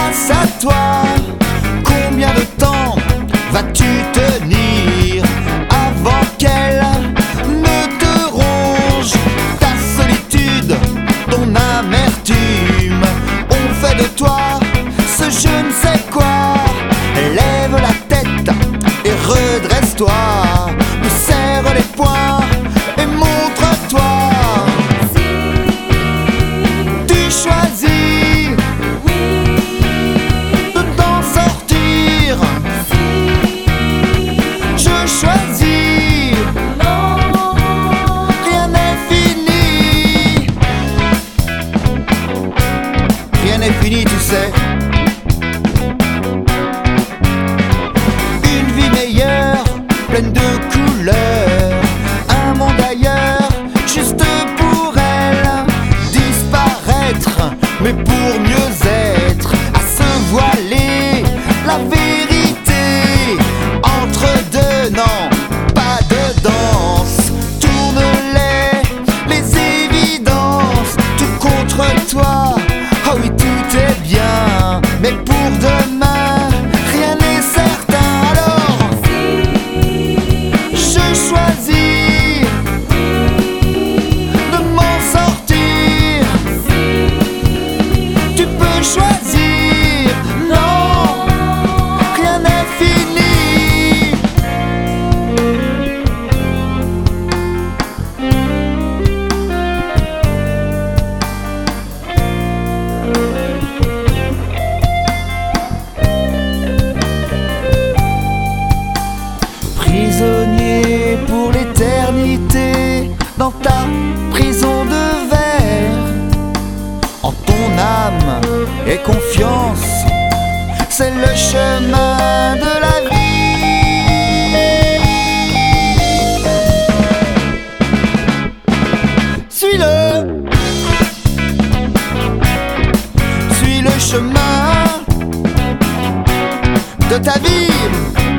grâce à toi. Combien de temps vas-tu tenir avant qu'elle ne te ronge? Ta solitude, ton amertume ont fait de toi ce je ne sais quoi. Lève la tête et redresse-toi, serre les poings et montre-toi. Tu choisis de t'en sortir. Je choisis. Rien n'est fini. Rien n'est fini, tu sais. Une vie meilleure, pleine de couleurs, un monde ailleurs, juste pour elle. Disparaître, mais pour mieux être, à se voiler la vérité. Entre deux, non, pas de danse. Tourne les évidences, tout contre toi. Oh oui, tout est bien, mais pour demain, rien n'est certain. Alors, je choisis de m'en sortir. Tu peux choisir, non, rien n'est fini. Prisonnier pour l'éternité dans ta prison de verre. En ton âme et confiance, c'est le chemin de la vie. Suis-le, suis le chemin de ta vie.